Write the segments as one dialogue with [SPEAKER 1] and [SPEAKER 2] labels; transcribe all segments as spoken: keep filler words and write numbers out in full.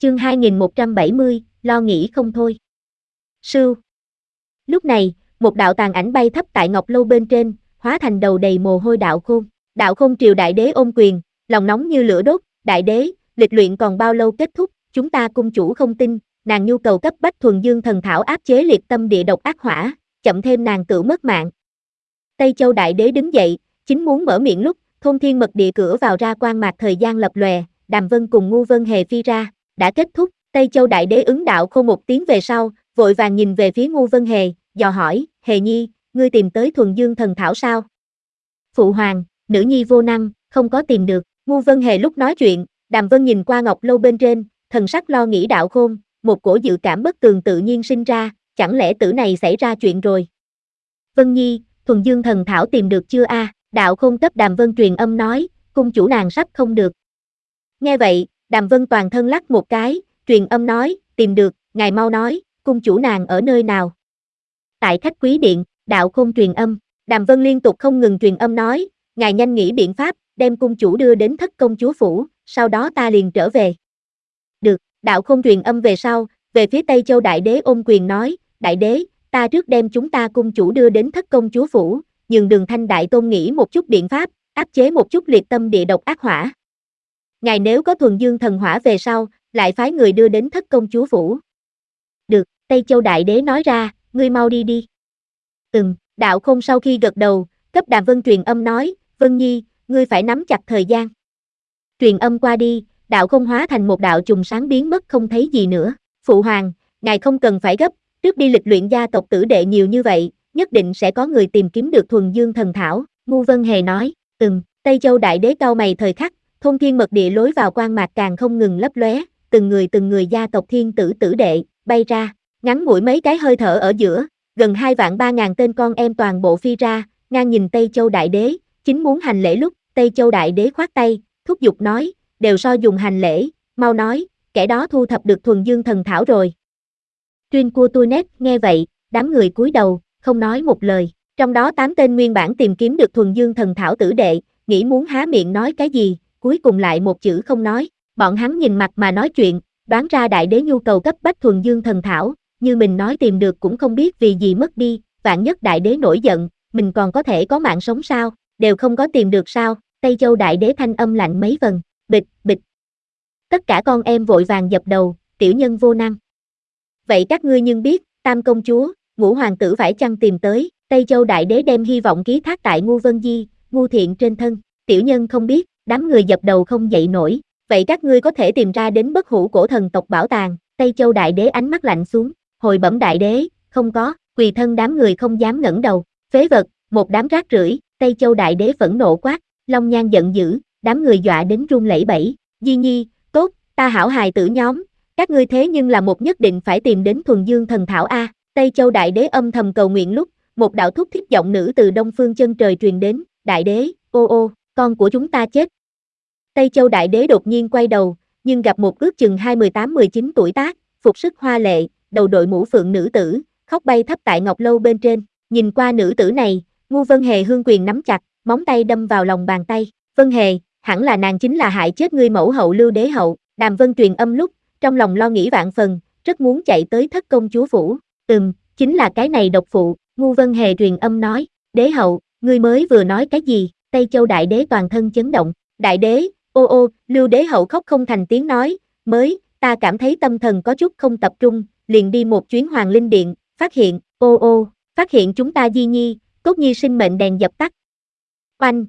[SPEAKER 1] Chương hai nghìn một trăm bảy mươi, lo nghĩ không thôi. Sưu. Lúc này, một đạo tàn ảnh bay thấp tại ngọc lâu bên trên, hóa thành đầu đầy mồ hôi Đạo Khôn. Đạo Khôn triều đại đế ôm quyền, lòng nóng như lửa đốt, đại đế, lịch luyện còn bao lâu kết thúc, chúng ta cung chủ không tin, nàng nhu cầu cấp bách thuần dương thần thảo áp chế liệt tâm địa độc ác hỏa, chậm thêm nàng tự mất mạng. Tây Châu đại đế đứng dậy, chính muốn mở miệng lúc, thôn thiên mật địa cửa vào ra quang mạc thời gian lập lòe, Đàm Vân cùng Ngu Vân Hề phi ra, đã kết thúc. Tây Châu đại đế ứng Đạo Khôn một tiếng về sau, vội vàng nhìn về phía Ngu Vân Hề, dò hỏi, Hề Nhi, ngươi tìm tới thuần dương thần thảo sao? Phụ hoàng, nữ nhi vô năng, không có tìm được. Ngu Vân Hề lúc nói chuyện, Đàm Vân nhìn qua ngọc lâu bên trên, thần sắc lo nghĩ Đạo Khôn, một cổ dự cảm bất tường tự nhiên sinh ra, chẳng lẽ tử này xảy ra chuyện rồi? Vân Nhi, thuần dương thần thảo tìm được chưa a? À? Đạo Khôn cấp Đàm Vân truyền âm nói, cung chủ nàng sắp không được. Nghe vậy, Đàm Vân toàn thân lắc một cái, truyền âm nói, tìm được, ngài mau nói, cung chủ nàng ở nơi nào? Tại khách quý điện, Đạo Khôn truyền âm, Đàm Vân liên tục không ngừng truyền âm nói, ngài nhanh nghĩ biện pháp, đem cung chủ đưa đến thất công chúa phủ, sau đó ta liền trở về. Được, Đạo Khôn truyền âm về sau, về phía Tây Châu đại đế ôm quyền nói, đại đế, ta trước đem chúng ta cung chủ đưa đến thất công chúa phủ, nhường Đường Thanh đại tôn nghĩ một chút biện pháp, áp chế một chút liệt tâm địa độc ác hỏa. Ngài nếu có thuần dương thần hỏa về sau, lại phái người đưa đến thất công chúa phủ. Được, Tây Châu đại đế nói ra, ngươi mau đi đi. Ừm, Đạo Khôn sau khi gật đầu, cấp Đàm Vân truyền âm nói, Vân Nhi, ngươi phải nắm chặt thời gian. Truyền âm qua đi, Đạo Khôn hóa thành một đạo trùng sáng biến mất không thấy gì nữa. Phụ hoàng, ngài không cần phải gấp, trước đi lịch luyện gia tộc tử đệ nhiều như vậy, nhất định sẽ có người tìm kiếm được thuần dương thần thảo. Ngu Vân Hề nói, ừm, Tây Châu đại đế cau mày thời khắc, thôn thiên mật địa lối vào quang mạc càng không ngừng lấp lóe, từng người từng người gia tộc thiên tử tử đệ, bay ra, ngắn ngủi mấy cái hơi thở ở giữa, gần hai vạn ba ngàn tên con em toàn bộ phi ra, ngang nhìn Tây Châu đại đế, chính muốn hành lễ lúc, Tây Châu đại đế khoát tay, thúc giục nói, đều so dùng hành lễ, mau nói, kẻ đó thu thập được thuần dương thần thảo rồi. Tuyên cua tôi nét, nghe vậy, đám người cúi đầu, không nói một lời, trong đó tám tên nguyên bản tìm kiếm được thuần dương thần thảo tử đệ, nghĩ muốn há miệng nói cái gì, cuối cùng lại một chữ không nói, bọn hắn nhìn mặt mà nói chuyện, đoán ra đại đế nhu cầu cấp bách thuần dương thần thảo, như mình nói tìm được cũng không biết vì gì mất đi, vạn nhất đại đế nổi giận, mình còn có thể có mạng sống sao, đều không có tìm được sao, Tây Châu đại đế thanh âm lạnh mấy vần, bịch, bịch. Tất cả con em vội vàng dập đầu, tiểu nhân vô năng. Vậy các ngươi nhưng biết, tam công chúa, ngũ hoàng tử phải chăng tìm tới, Tây Châu đại đế đem hy vọng ký thác tại Ngu Vân Di, Ngu Thiện trên thân, tiểu nhân không biết, đám người dập đầu không dậy nổi, vậy các ngươi có thể tìm ra đến bất hủ cổ thần tộc bảo tàng, Tây Châu đại đế ánh mắt lạnh xuống, hồi bẩm đại đế, không có, quỳ thân đám người không dám ngẩng đầu, phế vật, một đám rác rưởi, Tây Châu đại đế phẫn nộ quát, Long Nhan giận dữ, đám người dọa đến run lẩy bẩy, Di Nhi, tốt, ta hảo hài tử nhóm, các ngươi thế nhưng là một nhất định phải tìm đến thuần dương thần thảo a. Tây Châu đại đế âm thầm cầu nguyện lúc, một đạo thúc thiết giọng nữ từ đông phương chân trời truyền đến, đại đế, ô ô, con của chúng ta chết. Tây Châu đại đế đột nhiên quay đầu, nhưng gặp một ước chừng hai mươi tám mười chín tuổi tác, phục sức hoa lệ, đầu đội mũ phượng nữ tử, khóc bay thấp tại ngọc lâu bên trên, nhìn qua nữ tử này, Ngu Vân Hề hương quyền nắm chặt, móng tay đâm vào lòng bàn tay, Vân Hề, hẳn là nàng chính là hại chết ngươi mẫu hậu Lưu Đế hậu, Đàm Vân truyền âm lúc, trong lòng lo nghĩ vạn phần, rất muốn chạy tới thất công chúa phủ, ừm, chính là cái này độc phụ, Ngu Vân Hề truyền âm nói, đế hậu, ngươi mới vừa nói cái gì, Tây Châu đại đế toàn thân chấn động, đại đế, ô ô, Lưu Đế hậu khóc không thành tiếng nói, mới, ta cảm thấy tâm thần có chút không tập trung, liền đi một chuyến Hoàng Linh Điện, phát hiện, ô ô, phát hiện chúng ta Di Nhi, Cốt Nhi sinh mệnh đèn dập tắt. Oanh!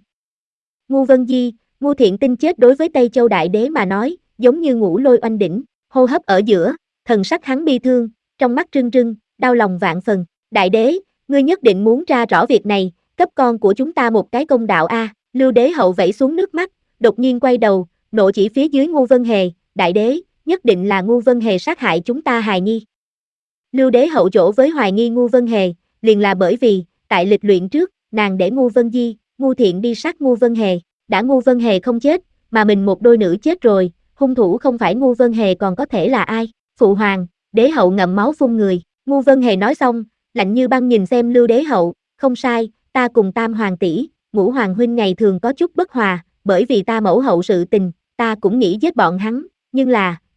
[SPEAKER 1] Ngu Vân Di, Ngu Thiện Tinh chết đối với Tây Châu đại đế mà nói, giống như ngũ lôi oanh đỉnh, hô hấp ở giữa, thần sắc hắn bi thương, trong mắt trưng trưng, đau lòng vạn phần, đại đế, ngươi nhất định muốn ra rõ việc này, cấp con của chúng ta một cái công đạo a. Lưu Đế hậu vẩy xuống nước mắt, đột nhiên quay đầu, nộ chỉ phía dưới Ngu Vân Hề, đại đế, nhất định là Ngu Vân Hề sát hại chúng ta hài nhi. Lưu Đế hậu chỗ với hoài nghi Ngu Vân Hề, liền là bởi vì, tại lịch luyện trước, nàng để Ngu Vân Di, Ngu Thiện đi sát Ngu Vân Hề, đã Ngu Vân Hề không chết, mà mình một đôi nữ chết rồi, hung thủ không phải Ngu Vân Hề còn có thể là ai, phụ hoàng, đế hậu ngậm máu phun người, Ngu Vân Hề nói xong, lạnh như băng nhìn xem Lưu Đế hậu, không sai, ta cùng tam hoàng tỷ, ngũ hoàng huynh ngày thường có chút bất hòa, bởi vì ta mẫu hậu sự tình, ta cũng nghĩ giết bọn hắn, nhưng là,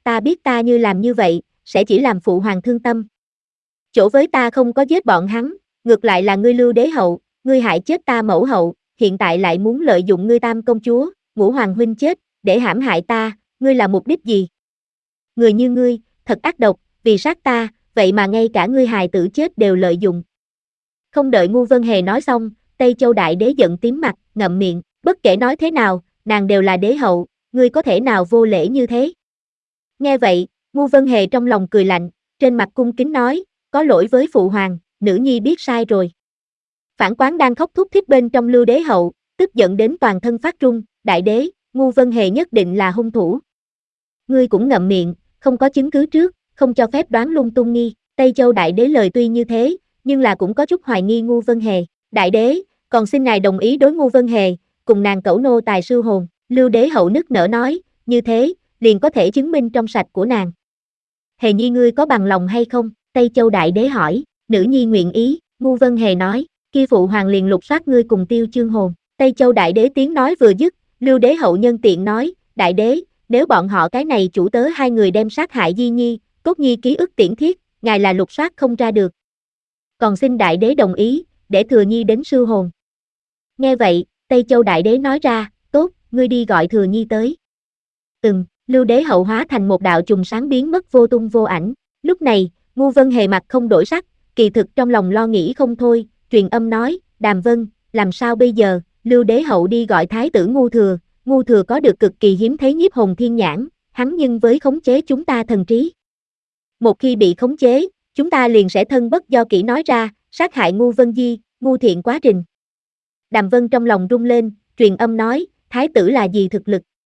[SPEAKER 1] ta biết ta như làm như vậy, sẽ chỉ làm phụ hoàng thương tâm. Chỗ với ta không có giết bọn hắn, ngược lại là ngươi Lưu Đế hậu, ngươi hại chết ta mẫu hậu, hiện tại lại muốn lợi dụng ngươi Tam công chúa, Ngũ hoàng huynh chết, để hãm hại ta, ngươi là mục đích gì? Người như ngươi, thật ác độc, vì sát ta, vậy mà ngay cả ngươi hài tử chết đều lợi dụng. Không đợi Ngu Vân Hề nói xong, Tây Châu Đại Đế giận tím mặt, ngậm miệng, bất kể nói thế nào, nàng đều là đế hậu, ngươi có thể nào vô lễ như thế? Nghe vậy, Ngu Vân Hề trong lòng cười lạnh, trên mặt cung kính nói, có lỗi với phụ hoàng, nữ nhi biết sai rồi. Phản Quán đang khóc thút thít bên trong Lưu Đế hậu, tức giận đến toàn thân phát run, Đại Đế, Ngu Vân Hề nhất định là hung thủ. Ngươi cũng ngậm miệng, không có chứng cứ trước, không cho phép đoán lung tung nghi. Tây Châu Đại Đế lời tuy như thế, nhưng là cũng có chút hoài nghi Ngu Vân Hề. Đại Đế, còn xin ngài đồng ý đối Ngu Vân Hề, cùng nàng cẩu nô tài sư hồn. Lưu Đế hậu nức nở nói, như thế, liền có thể chứng minh trong sạch của nàng. Hề nhi ngươi có bằng lòng hay không? Tây Châu Đại Đế hỏi, nữ nhi nguyện ý. Ngu Vân Hề nói, kia phụ hoàng liền lục soát ngươi cùng tiêu chương hồn. Tây Châu Đại Đế tiếng nói vừa dứt, Lưu Đế hậu nhân tiện nói, Đại Đế, nếu bọn họ cái này chủ tớ hai người đem sát hại Di Nhi, Cốt Nhi ký ức tiễn thiết, ngài là lục soát không ra được. Còn xin Đại Đế đồng ý, để Thừa Nhi đến sư hồn. Nghe vậy, Tây Châu Đại Đế nói ra, tốt, ngươi đi gọi Thừa Nhi tới. Ừm, Lưu Đế hậu hóa thành một đạo chùm sáng biến mất vô tung vô ảnh. Lúc này, Ngu Vân Hề mặt không đổi sắc, kỳ thực trong lòng lo nghĩ không thôi, truyền âm nói, Đàm Vân, làm sao bây giờ? Lưu Đế hậu đi gọi thái tử Ngu Thừa, Ngu Thừa có được cực kỳ hiếm thấy nhiếp hồn thiên nhãn, hắn nhưng với khống chế chúng ta thần trí. Một khi bị khống chế, chúng ta liền sẽ thân bất do kỹ nói ra, sát hại Ngu Vân Di, Ngu Thiện quá trình. Đàm Vân trong lòng rung lên, truyền âm nói, thái tử là gì thực lực,